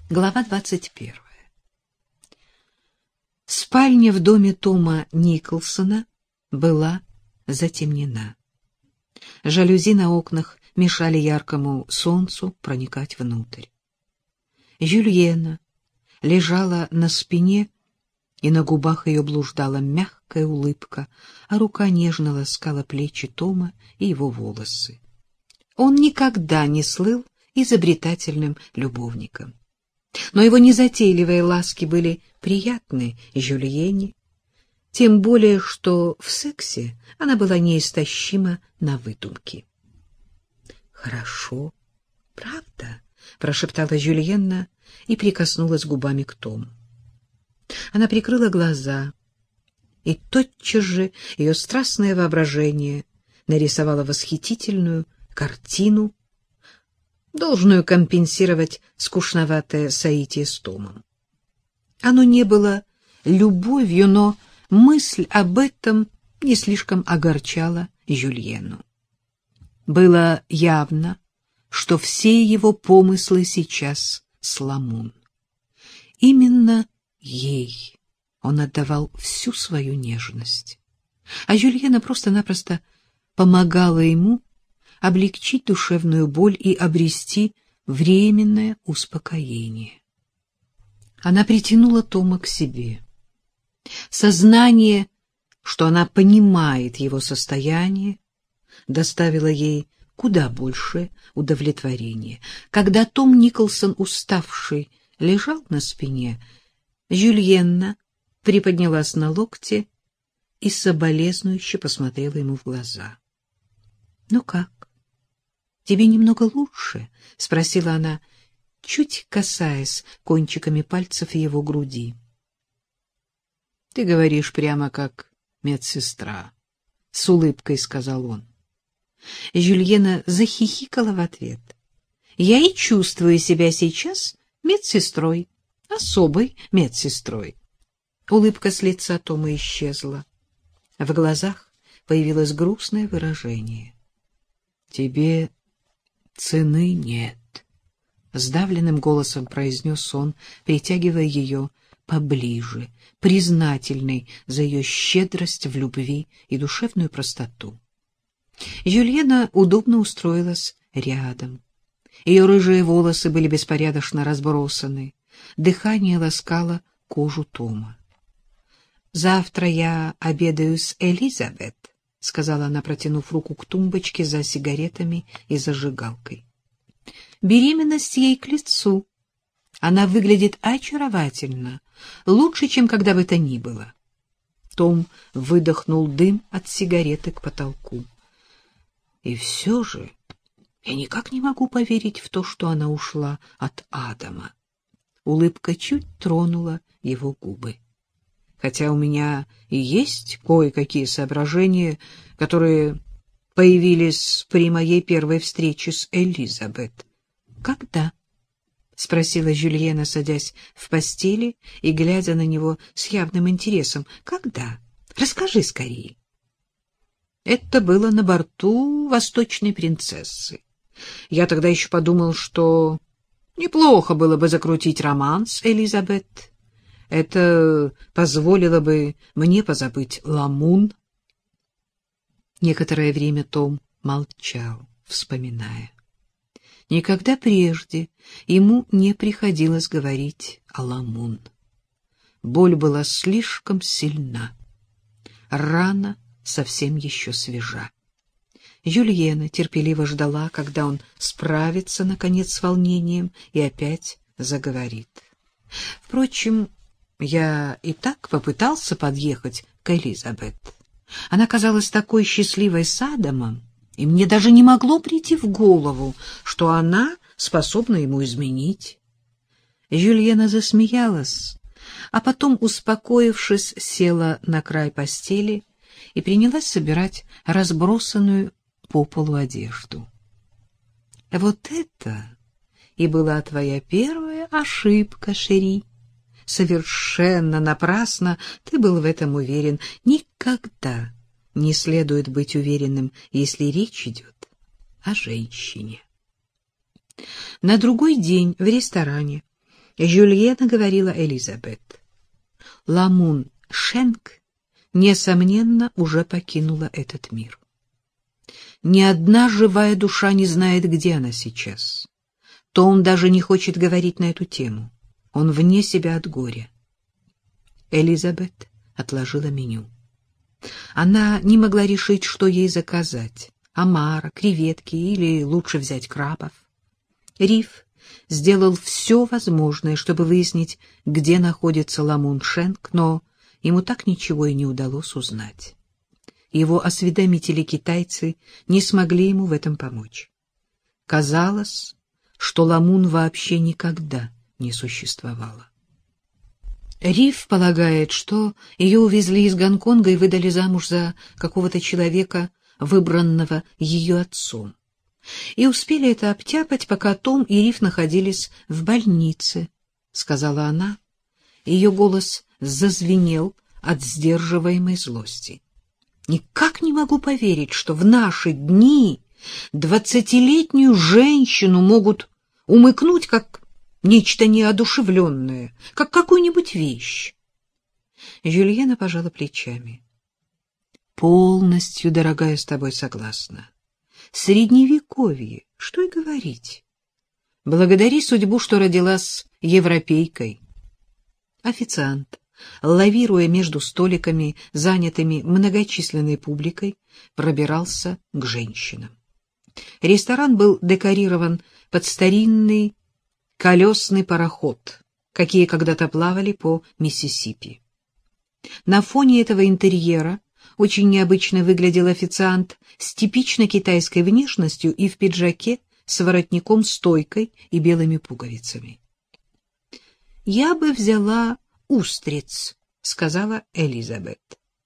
Глава 21. Спальня в доме Тома Николсона была затемнена. Жалюзи на окнах мешали яркому солнцу проникать внутрь. Жюльена лежала на спине, и на губах ее блуждала мягкая улыбка, а рука нежно ласкала плечи Тома и его волосы. Он никогда не слыл изобретательным любовником. Но его незатейливые ласки были приятны Жюльене, тем более, что в сексе она была неистощима на выдумки. «Хорошо, правда?» — прошептала Жюльена и прикоснулась губами к Тому. Она прикрыла глаза, и тотчас же ее страстное воображение нарисовало восхитительную картину, должную компенсировать скучноватое соитие с Томом. Оно не было любовью, но мысль об этом не слишком огорчала Жюльену. Было явно, что все его помыслы сейчас с Ламун. Именно ей он отдавал всю свою нежность, а Жюльена просто-напросто помогала ему облегчить душевную боль и обрести временное успокоение. Она притянула Тома к себе. Сознание, что она понимает его состояние, доставило ей куда больше удовлетворения. Когда Том Николсон, уставший, лежал на спине, Жюльена приподнялась на локте и соболезнующе посмотрела ему в глаза. — Ну как? Тебе немного лучше? — спросила она, чуть касаясь кончиками пальцев его груди. — Ты говоришь прямо как медсестра, — с улыбкой сказал он. Жюльена захихикала в ответ. — Я и чувствую себя сейчас медсестрой, особой медсестрой. Улыбка с лица Тома исчезла. В глазах появилось грустное выражение. — Тебе цены нет, — сдавленным голосом произнес он, притягивая ее поближе, признательный за ее щедрость в любви и душевную простоту. Жюльена удобно устроилась рядом. Ее рыжие волосы были беспорядочно разбросаны, дыхание ласкало кожу Тома. — Завтра я обедаю с Элизабет, — сказала она, протянув руку к тумбочке за сигаретами и зажигалкой. Беременность ей к лицу. Она выглядит очаровательно, лучше, чем когда бы то ни было. Том выдохнул дым от сигареты к потолку. И все же я никак не могу поверить в то, что она ушла от Адама. Улыбка чуть тронула его губы. Хотя у меня и есть кое-какие соображения, которые появились при моей первой встрече с Элизабет. — Когда? — спросила Жюльена, садясь в постели и глядя на него с явным интересом. — Когда? Расскажи скорее. Это было на борту «Восточной принцессы». Я тогда еще подумал, что неплохо было бы закрутить роман с Элизабет. Это позволило бы мне позабыть Ламун. Некоторое время Том молчал, вспоминая. Никогда прежде ему не приходилось говорить о Ламун. Боль была слишком сильна. Рана совсем еще свежа. Жюльена терпеливо ждала, когда он справится, наконец, с волнением и опять заговорит. Впрочем, я и так попытался подъехать к Элизабет. Она казалась такой счастливой с Адамом, и мне даже не могло прийти в голову, что она способна ему изменить. Жюльена засмеялась, а потом, успокоившись, села на край постели и принялась собирать разбросанную по полу одежду. — Вот это и была твоя первая ошибка, Шери. Совершенно напрасно ты был в этом уверен. Никогда не следует быть уверенным, если речь идет о женщине. На другой день в ресторане Жюльена говорила Элизабет. Ламун Шенк, несомненно, уже покинула этот мир. Ни одна живая душа не знает, где она сейчас. Том даже не хочет говорить на эту тему. Он вне себя от горя. Элизабет отложила меню. Она не могла решить, что ей заказать. Омара, креветки или лучше взять крабов. Риф сделал все возможное, чтобы выяснить, где находится Ламун Шенк, но ему так ничего и не удалось узнать. Его осведомители-китайцы не смогли ему в этом помочь. Казалось, что Ламун вообще никогда не существовала. Риф полагает, что ее увезли из Гонконга и выдали замуж за какого-то человека, выбранного ее отцом. И успели это обтяпать, пока Том и Риф находились в больнице, — сказала она. Ее голос зазвенел от сдерживаемой злости. Никак не могу поверить, что в наши дни 20-летнюю женщину могут умыкнуть как нечто неодушевленное, как какую-нибудь вещь. Жюльена пожала плечами. Полностью, дорогая, с тобой согласна. Средневековье, что и говорить. Благодари судьбу, что родилась европейкой. Официант, лавируя между столиками, занятыми многочисленной публикой, пробирался к женщинам. Ресторан был декорирован под старинный колесный пароход, какие когда-то плавали по Миссисипи. На фоне этого интерьера очень необычно выглядел официант с типично китайской внешностью и в пиджаке с воротником-стойкой и белыми пуговицами. «Я бы взяла устриц», — сказала Элизабет.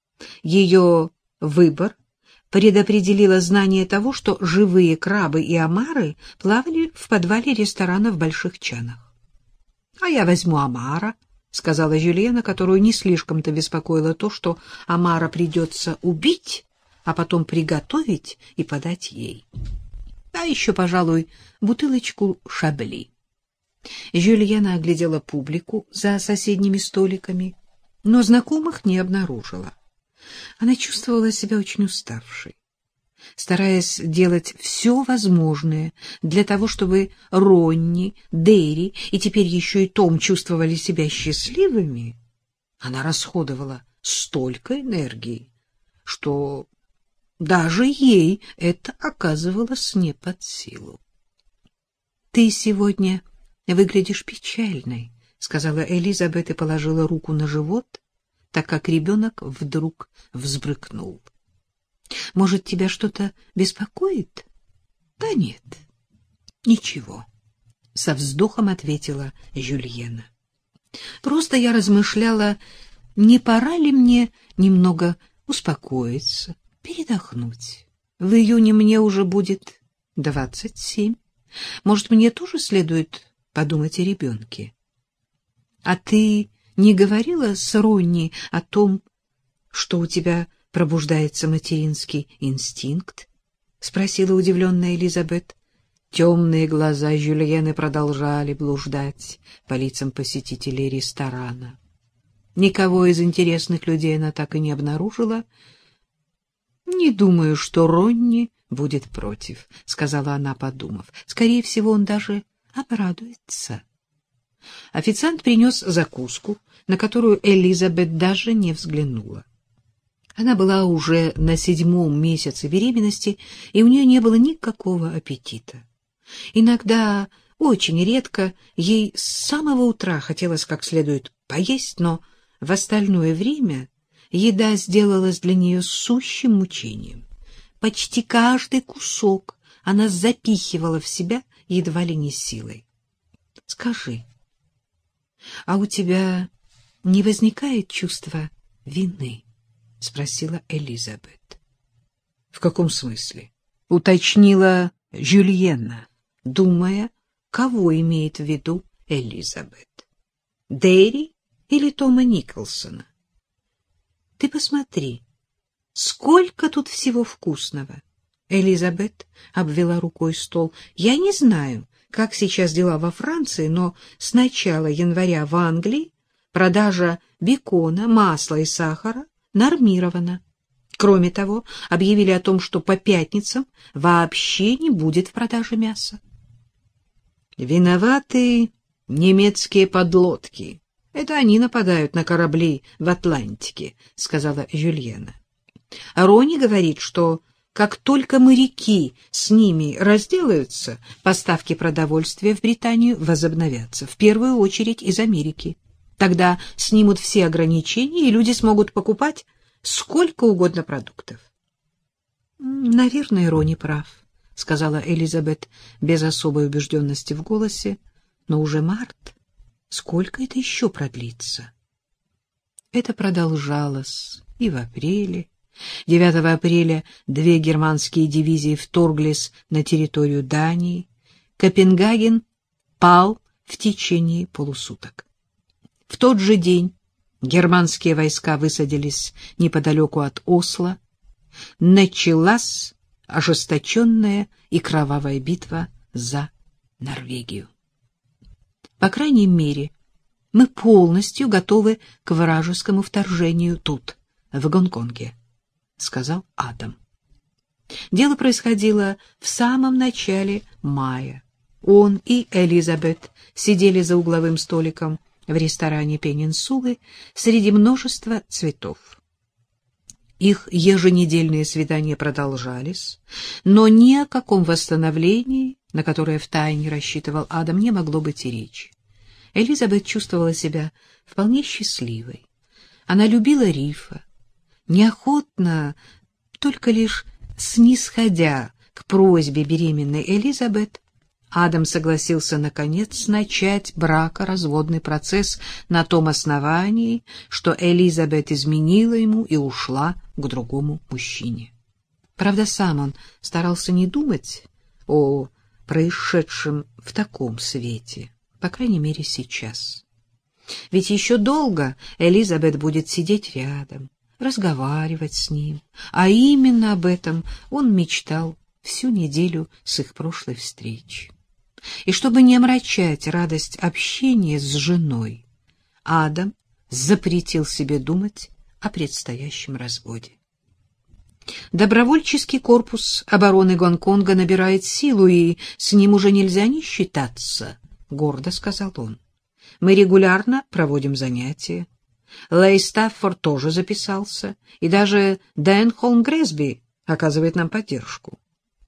Ее выбор предопределило знание того, что живые крабы и омары плавали в подвале ресторана в больших чанах. — А я возьму омара, — сказала Жюльена, которую не слишком-то беспокоило то, что омара придется убить, а потом приготовить и подать ей. А еще, пожалуй, бутылочку шабли. Жюльена оглядела публику за соседними столиками, но знакомых не обнаружила. Она чувствовала себя очень уставшей. Стараясь делать все возможное для того, чтобы Ронни, Дэри и теперь еще и Том чувствовали себя счастливыми, она расходовала столько энергии, что даже ей это оказывалось не под силу. — Ты сегодня выглядишь печальной, — сказала Элизабет и положила руку на живот, так как ребенок вдруг взбрыкнул. — Может, тебя что-то беспокоит? — Да нет, ничего, — со вздохом ответила Жюльена. — Просто я размышляла, не пора ли мне немного успокоиться, передохнуть. В июне мне уже будет 27. Может, мне тоже следует подумать о ребенке? — А ты не говорила с Ронни о том, что у тебя пробуждается материнский инстинкт? — спросила удивленная Элизабет. Темные глаза Жюльены продолжали блуждать по лицам посетителей ресторана. Никого из интересных людей она так и не обнаружила. — Не думаю, что Ронни будет против, — сказала она, подумав. — Скорее всего, он даже обрадуется. Официант принес закуску, на которую Элизабет даже не взглянула. Она была уже на 7-м месяце беременности, и у нее не было никакого аппетита. Иногда, очень редко, ей с самого утра хотелось как следует поесть, но в остальное время еда сделалась для нее сущим мучением. Почти каждый кусок она запихивала в себя едва ли не силой. — Скажи, а у тебя не возникает чувства вины? — спросила Элизабет. — В каком смысле? — уточнила Жюльена, думая, кого имеет в виду Элизабет. — Дэри или Тома Николсона? — Ты посмотри, сколько тут всего вкусного! Элизабет обвела рукой стол. — Я не знаю, как сейчас дела во Франции, но с начала января в Англии продажа бекона, масла и сахара нормирована. Кроме того, объявили о том, что по пятницам вообще не будет в продаже мяса. Виноваты немецкие подлодки. Это они нападают на корабли в Атлантике, сказала Жюльена. Рони говорит, что как только моряки с ними разделаются, поставки продовольствия в Британию возобновятся, в первую очередь из Америки. Тогда снимут все ограничения, и люди смогут покупать сколько угодно продуктов. — Наверное, Рони прав, — сказала Элизабет без особой убежденности в голосе. — Но уже март. Сколько это еще продлится? Это продолжалось и в апреле. 9 апреля 2 германские дивизии вторглись на территорию Дании. Копенгаген пал в течение полусуток. В тот же день германские войска высадились неподалеку от Осло. Началась ожесточенная и кровавая битва за Норвегию. По крайней мере, мы полностью готовы к вражескому вторжению тут, в Гонконге, — сказал Адам. Дело происходило в самом начале мая. Он и Элизабет сидели за угловым столиком в ресторане Пенинсулы среди множества цветов. Их еженедельные свидания продолжались, но ни о каком восстановлении, на которое втайне рассчитывал Адам, не могло быть и речи. Элизабет чувствовала себя вполне счастливой. Она любила Рифа, неохотно, только лишь снисходя к просьбе беременной Элизабет, Адам согласился, наконец, начать бракоразводный процесс на том основании, что Элизабет изменила ему и ушла к другому мужчине. Правда, сам он старался не думать о происшедшем в таком свете, по крайней мере, сейчас. Ведь еще долго Элизабет будет сидеть рядом, разговаривать с ним, а именно об этом он мечтал всю неделю с их прошлой встречи. И чтобы не омрачать радость общения с женой, Адам запретил себе думать о предстоящем разводе. Добровольческий корпус обороны Гонконга набирает силу, и с ним уже нельзя не считаться, — гордо сказал он. Мы регулярно проводим занятия. Лей Стаффорд тоже записался, и даже Денхолм Грэсби оказывает нам поддержку.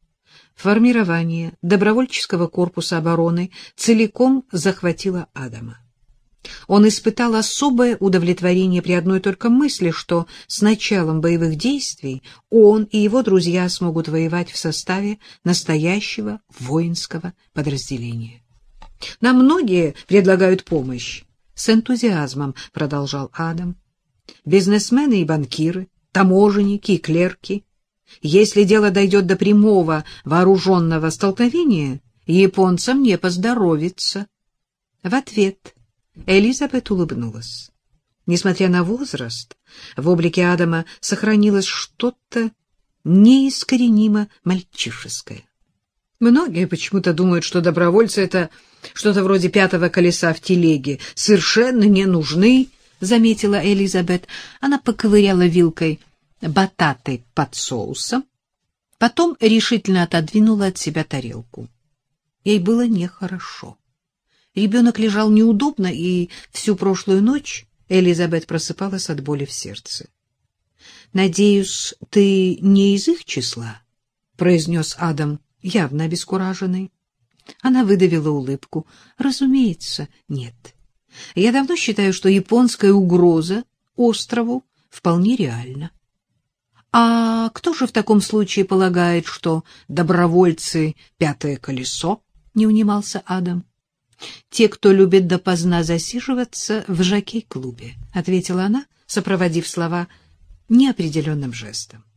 Формирование добровольческого корпуса обороны целиком захватило Адама. Он испытал особое удовлетворение при одной только мысли, что с началом боевых действий он и его друзья смогут воевать в составе настоящего воинского подразделения. «Нам многие предлагают помощь», — с энтузиазмом продолжал Адам. «Бизнесмены и банкиры, таможенники и клерки. Если дело дойдет до прямого вооруженного столкновения, японцам не поздоровится». В ответ Элизабет улыбнулась. Несмотря на возраст, в облике Адама сохранилось что-то неискоренимо мальчишеское. Многие почему-то думают, что добровольцы — это что-то вроде 5-го колеса в телеге. Совершенно не нужны, — заметила Элизабет. Она поковыряла вилкой бататы под соусом, потом решительно отодвинула от себя тарелку. Ей было нехорошо. Ребенок лежал неудобно, и всю прошлую ночь Элизабет просыпалась от боли в сердце. — Надеюсь, ты не из их числа? — произнес Адам, явно обескураженный. Она выдавила улыбку. — Разумеется, нет. Я давно считаю, что японская угроза острову вполне реальна. — А кто же в таком случае полагает, что добровольцы — 5-е колесо? — не унимался Адам. — Те, кто любит допоздна засиживаться в жокей-клубе, — ответила она, сопроводив слова неопределенным жестом.